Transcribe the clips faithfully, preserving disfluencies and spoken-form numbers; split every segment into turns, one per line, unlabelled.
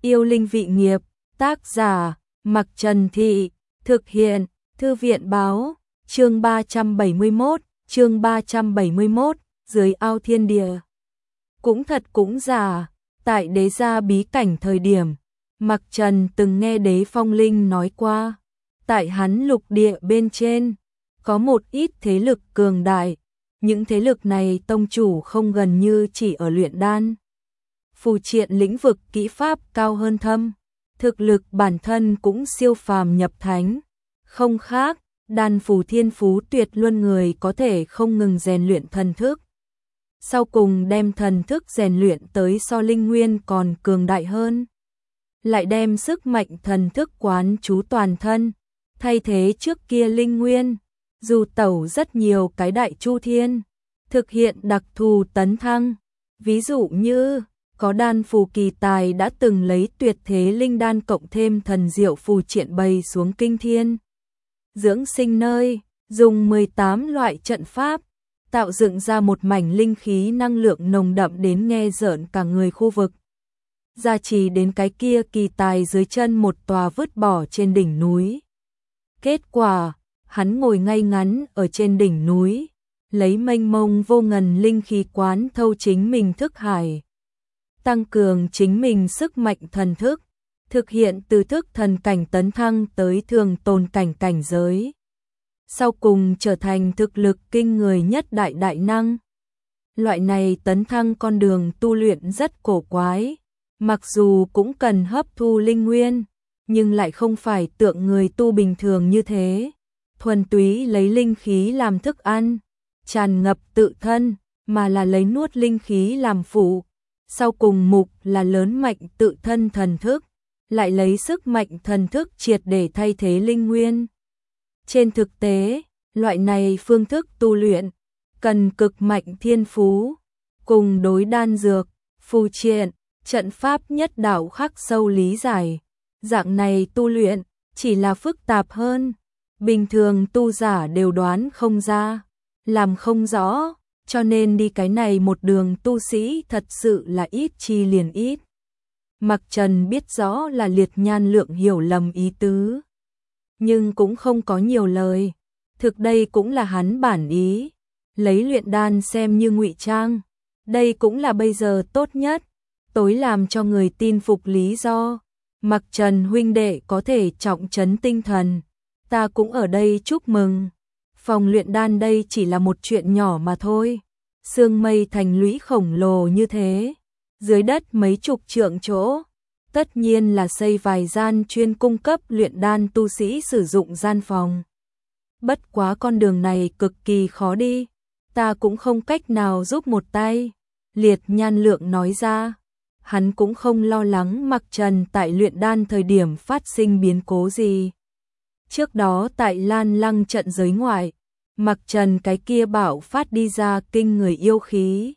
Yêu linh vị nghiệp, tác giả, Mặc Trần Thị, thực hiện, Thư viện báo, chương ba trăm bảy mươi mốt, chương ba trăm bảy mươi mốt, dưới ao thiên địa. Cũng thật cũng giả, tại đế gia bí cảnh thời điểm, Mặc Trần từng nghe đế phong linh nói qua, tại hắn lục địa bên trên, có một ít thế lực cường đại, những thế lực này tông chủ không gần như chỉ ở luyện đan. Phù triện lĩnh vực kỹ pháp cao hơn thâm, thực lực bản thân cũng siêu phàm nhập thánh, không khác, đan phù thiên phú tuyệt luân người có thể không ngừng rèn luyện thần thức. Sau cùng đem thần thức rèn luyện tới so linh nguyên còn cường đại hơn. Lại đem sức mạnh thần thức quán trú toàn thân, thay thế trước kia linh nguyên, dù tẩu rất nhiều cái đại chu thiên, thực hiện đặc thù tấn thăng. Ví dụ như, có đan phù kỳ tài đã từng lấy tuyệt thế linh đan cộng thêm thần diệu phù triện bày xuống kinh thiên. Dưỡng sinh nơi, dùng mười tám loại trận pháp, tạo dựng ra một mảnh linh khí năng lượng nồng đậm đến nghe rợn cả người khu vực. Gia trì đến cái kia kỳ tài dưới chân một tòa vứt bỏ trên đỉnh núi. Kết quả, hắn ngồi ngay ngắn ở trên đỉnh núi, lấy mênh mông vô ngần linh khí quán thâu chính mình thức hải, tăng cường chính mình sức mạnh thần thức, thực hiện từ thức thần cảnh tấn thăng tới thường tồn cảnh cảnh giới. Sau cùng trở thành thực lực kinh người nhất đại đại năng. Loại này tấn thăng con đường tu luyện rất cổ quái, mặc dù cũng cần hấp thu linh nguyên, nhưng lại không phải tượng người tu bình thường như thế, thuần túy lấy linh khí làm thức ăn, tràn ngập tự thân, mà là lấy nuốt linh khí làm phụ. Sau cùng mục là lớn mạnh tự thân thần thức, lại lấy sức mạnh thần thức triệt để thay thế linh nguyên. Trên thực tế, loại này phương thức tu luyện cần cực mạnh thiên phú, cùng đối đan dược, phù triện, trận pháp nhất đạo khắc sâu lý giải. Dạng này tu luyện chỉ là phức tạp hơn, bình thường tu giả đều đoán không ra, làm không rõ, cho nên đi cái này một đường tu sĩ thật sự là ít chi liền ít. Mặc Trần biết rõ là Liệt Nhan Lượng hiểu lầm ý tứ, nhưng cũng không có nhiều lời, thực đây cũng là hắn bản ý, lấy luyện đan xem như ngụy trang, đây cũng là bây giờ tốt nhất, tối làm cho người tin phục lý do. Mặc Trần huynh đệ có thể trọng trấn tinh thần, ta cũng ở đây chúc mừng. Phòng luyện đan đây chỉ là một chuyện nhỏ mà thôi. Sương mây thành lũy khổng lồ như thế, dưới đất mấy chục trượng chỗ, tất nhiên là xây vài gian chuyên cung cấp luyện đan tu sĩ sử dụng gian phòng. Bất quá con đường này cực kỳ khó đi, ta cũng không cách nào giúp một tay. Liệt Nhan Lượng nói ra, hắn cũng không lo lắng Mặc Trần tại luyện đan thời điểm phát sinh biến cố gì. Trước đó tại Lan Lăng trận giới ngoại, Mặc Trần cái kia bảo phát đi ra kinh người yêu khí.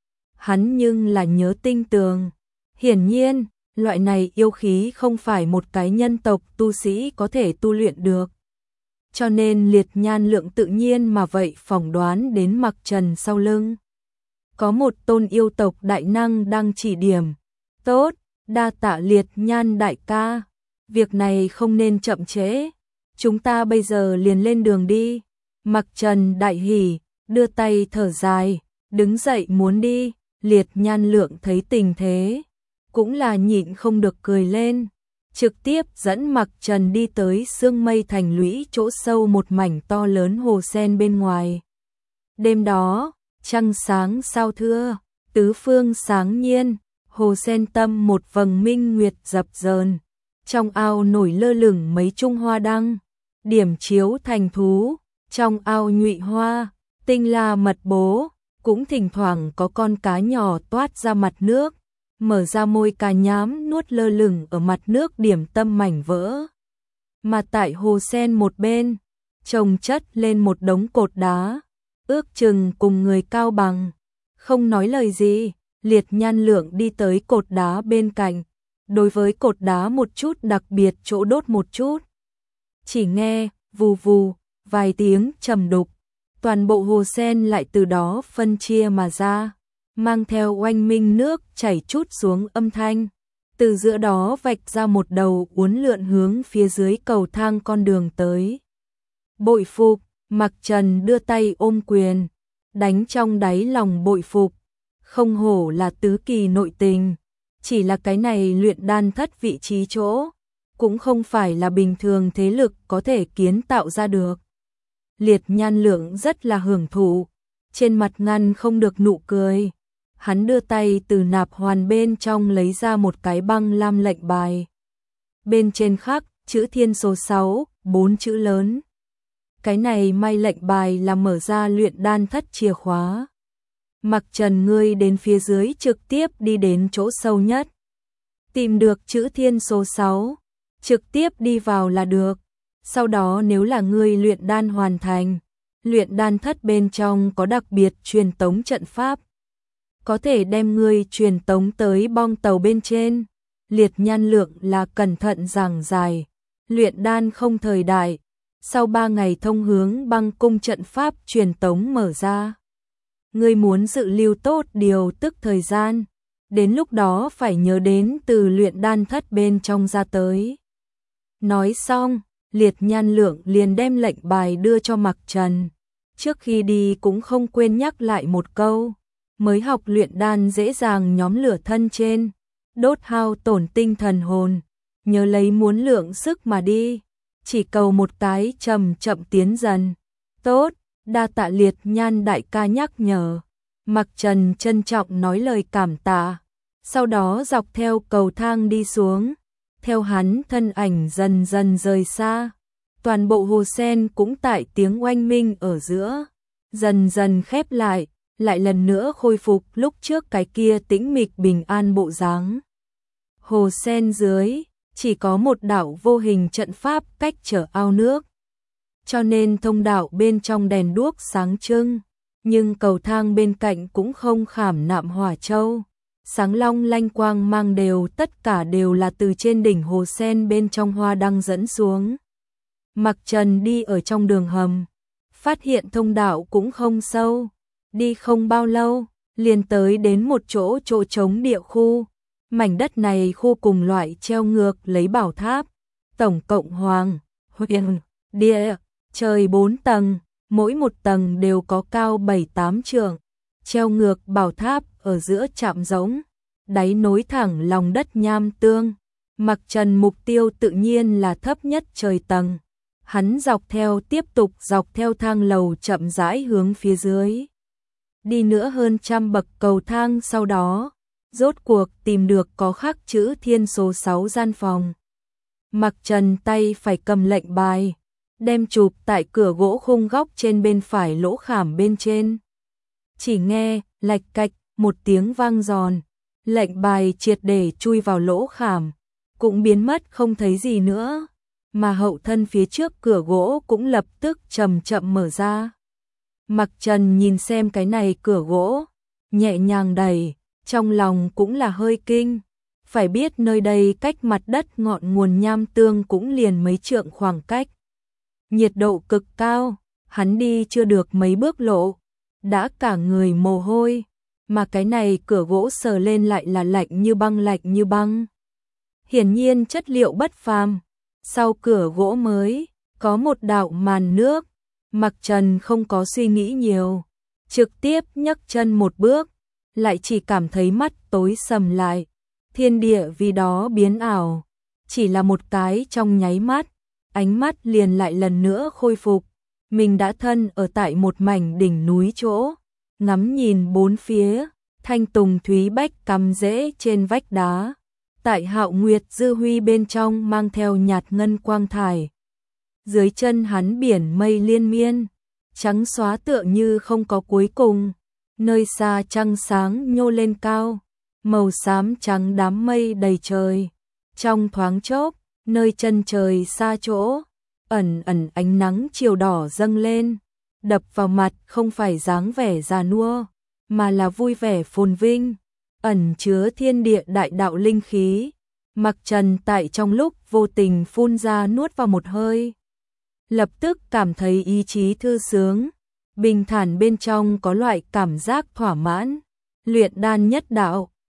Hắn nhưng là nhớ tinh tường. Hiển nhiên, loại này yêu khí không phải một cái nhân tộc tu sĩ có thể tu luyện được. Cho nên Liệt Nhan Lượng tự nhiên mà vậy phỏng đoán đến Mặc Trần sau lưng. Có một tôn yêu tộc đại năng đang chỉ điểm. Tốt, đa tạ Liệt Nhan đại ca. Việc này không nên chậm trễ. Chúng ta bây giờ liền lên đường đi. Mặc Trần đại hỉ, đưa tay thở dài, đứng dậy muốn đi. Liệt Nhan Lượng thấy tình thế, cũng là nhịn không được cười lên, trực tiếp dẫn Mặc Trần đi tới sương mây thành lũy chỗ sâu một mảnh to lớn hồ sen bên ngoài. Đêm đó, trăng sáng sao thưa, tứ phương sáng nhiên, hồ sen tâm một vầng minh nguyệt dập dờn, trong ao nổi lơ lửng mấy chung hoa đăng, điểm chiếu thành thú, trong ao nhụy hoa, tinh la mật bố, cũng thỉnh thoảng có con cá nhỏ toát ra mặt nước, mở ra môi cá nhám nuốt lơ lửng ở mặt nước điểm tâm mảnh vỡ. Mà tại hồ sen một bên, chồng chất lên một đống cột đá, ước chừng cùng người cao bằng. Không nói lời gì, Liệt Nhan Lượng đi tới cột đá bên cạnh, đối với cột đá một chút đặc biệt chỗ đốt một chút. Chỉ nghe, vù vù, vài tiếng trầm đục, toàn bộ hồ sen lại từ đó phân chia mà ra, mang theo oanh minh nước chảy chút xuống âm thanh. từ giữa đó vạch ra một đầu uốn lượn hướng phía dưới cầu thang con đường tới. Bội phục, Mặc Trần đưa tay ôm quyền, đánh trong đáy lòng bội phục, không hổ là tứ kỳ nội tình, chỉ là cái này luyện đan thất vị trí chỗ, cũng không phải là bình thường thế lực có thể kiến tạo ra được. Liệt Nhan Lượng rất là hưởng thụ, trên mặt ngăn không được nụ cười. Hắn đưa tay từ nạp hoàn bên trong lấy ra một cái băng lam lệnh bài. Bên trên khắc chữ thiên số sáu, bốn chữ lớn. Cái này may lệnh bài là mở ra luyện đan thất chìa khóa. Mặc Trần ngươi đến phía dưới trực tiếp đi đến chỗ sâu nhất. Tìm được chữ thiên số sáu, trực tiếp đi vào là được. Sau đó nếu là ngươi luyện đan hoàn thành, luyện đan thất bên trong có đặc biệt truyền tống trận pháp. Có thể đem ngươi truyền tống tới bong tàu bên trên. Liệt Nhan Lượng là cẩn thận giảng giải. Luyện đan không thời đại. Sau ba ngày thông hướng băng cung trận pháp truyền tống mở ra. Ngươi muốn dự lưu tốt điều tức thời gian. Đến lúc đó phải nhớ đến từ luyện đan thất bên trong ra tới. Nói xong, Liệt Nhan Lượng liền đem lệnh bài đưa cho Mặc Trần. Trước khi đi cũng không quên nhắc lại một câu. Mới học luyện đan dễ dàng nhóm lửa thân trên, đốt hao tổn tinh thần hồn, nhớ lấy muốn lượng sức mà đi, chỉ cầu một cái chậm chậm tiến dần. Tốt, đa tạ Liệt Nhan đại ca nhắc nhở. Mặc Trần trân trọng nói lời cảm tạ, sau đó dọc theo cầu thang đi xuống, theo hắn thân ảnh dần dần rời xa. Toàn bộ hồ sen cũng tại tiếng oanh minh ở giữa, dần dần khép lại. Lại lần nữa khôi phục lúc trước cái kia tĩnh mịch bình an bộ dáng. Hồ sen dưới, chỉ có một đạo vô hình trận pháp cách trở ao nước. Cho nên thông đạo bên trong đèn đuốc sáng trưng, nhưng cầu thang bên cạnh cũng không khảm nạm hỏa châu. Sáng long lanh quang mang đều, tất cả đều là từ trên đỉnh hồ sen bên trong hoa đăng dẫn xuống. Mặc Trần đi ở trong đường hầm, phát hiện thông đạo cũng không sâu. Đi không bao lâu, liền tới đến một chỗ chỗ trống địa khu. Mảnh đất này khu cùng loại treo ngược lấy bảo tháp. Tổng cộng hoàng, huyền, địa, trời bốn tầng, mỗi một tầng đều có cao bảy tám trượng. Treo ngược bảo tháp ở giữa chạm giống, đáy nối thẳng lòng đất nham tương. Mặc Trần mục tiêu tự nhiên là thấp nhất trời tầng. Hắn dọc theo tiếp tục dọc theo thang lầu chậm rãi hướng phía dưới. Đi nữa hơn trăm bậc cầu thang sau đó, rốt cuộc tìm được có khắc chữ thiên số sáu gian phòng. Mặc Trần tay phải cầm lệnh bài, đem chụp tại cửa gỗ khung góc trên bên phải lỗ khảm bên trên. Chỉ nghe, lạch cạch, một tiếng vang giòn, lệnh bài triệt để chui vào lỗ khảm, cũng biến mất không thấy gì nữa, mà hậu thân phía trước cửa gỗ cũng lập tức chậm chậm mở ra. Mặc Trần nhìn xem cái này cửa gỗ, nhẹ nhàng đẩy, trong lòng cũng là hơi kinh. Phải biết nơi đây cách mặt đất ngọn nguồn nham tương cũng liền mấy trượng khoảng cách. Nhiệt độ cực cao, hắn đi chưa được mấy bước lộ, đã cả người mồ hôi, mà cái này cửa gỗ sờ lên lại là lạnh như băng lạnh như băng. Hiển nhiên chất liệu bất phàm. Sau cửa gỗ mới, có một đạo màn nước. Mặc Trần không có suy nghĩ nhiều, trực tiếp nhấc chân một bước, lại chỉ cảm thấy mắt tối sầm lại, thiên địa vì đó biến ảo, chỉ là một cái trong nháy mắt, ánh mắt liền lại lần nữa khôi phục, mình đã thân ở tại một mảnh đỉnh núi chỗ, ngắm nhìn bốn phía, thanh tùng thúy bách cắm rễ trên vách đá, tại Hạo Nguyệt dư huy bên trong mang theo nhạt ngân quang thải. Dưới chân hắn biển mây liên miên, trắng xóa tựa như không có cuối cùng, nơi xa trăng sáng nhô lên cao, màu xám trắng đám mây đầy trời. Trong thoáng chốc, nơi chân trời xa chỗ, ẩn ẩn ánh nắng chiều đỏ dâng lên, đập vào mặt không phải dáng vẻ già nua, mà là vui vẻ phồn vinh, ẩn chứa thiên địa đại đạo linh khí. Mặc Trần tại trong lúc vô tình phun ra nuốt vào một hơi, lập tức cảm thấy ý chí thư sướng, bình thản bên trong có loại cảm giác thỏa mãn. Luyện đan nhất đạo,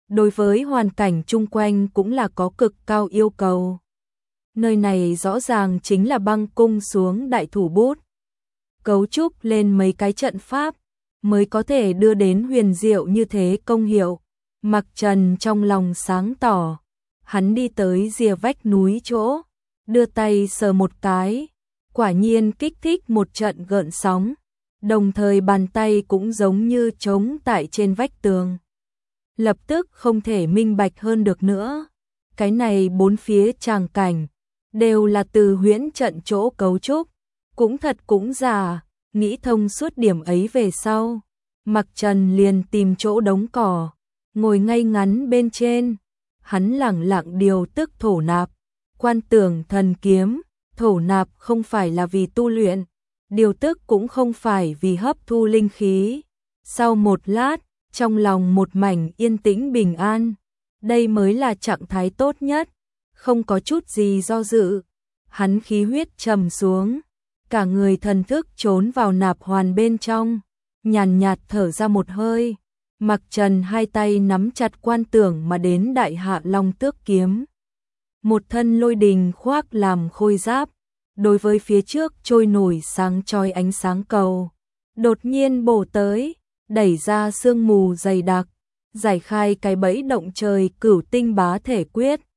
đối với hoàn cảnh chung quanh cũng là có cực cao yêu cầu. Nơi này rõ ràng chính là băng cung xuống đại thủ bút, cấu trúc lên mấy cái trận pháp, mới có thể đưa đến huyền diệu như thế công hiệu. Mặc Trần trong lòng sáng tỏ, hắn đi tới rìa vách núi chỗ, đưa tay sờ một cái, quả nhiên kích thích một trận gợn sóng, đồng thời bàn tay cũng giống như trống tại trên vách tường. Lập tức không thể minh bạch hơn được nữa, cái này bốn phía tràng cảnh, đều là từ huyễn trận chỗ cấu trúc, cũng thật cũng giả, nghĩ thông suốt điểm ấy về sau. Mặc Trần liền tìm chỗ đống cỏ, ngồi ngay ngắn bên trên, hắn lẳng lặng điều tức thổ nạp, quan tưởng thần kiếm, thổ nạp không phải là vì tu luyện, điều tức cũng không phải vì hấp thu linh khí. Sau một lát, trong lòng một mảnh yên tĩnh bình an, đây mới là trạng thái tốt nhất, không có chút gì do dự. Hắn khí huyết trầm xuống, cả người thần thức trốn vào nạp hoàn bên trong, nhàn nhạt thở ra một hơi. Mặc Trần hai tay nắm chặt quan tưởng mà đến đại hạ long tước kiếm. Một thân lôi đình khoác làm khôi giáp, đối với phía trước trôi nổi sáng chói ánh sáng cầu, đột nhiên bổ tới, đẩy ra sương mù dày đặc, giải khai cái bẫy động trời cửu tinh bá thể quyết.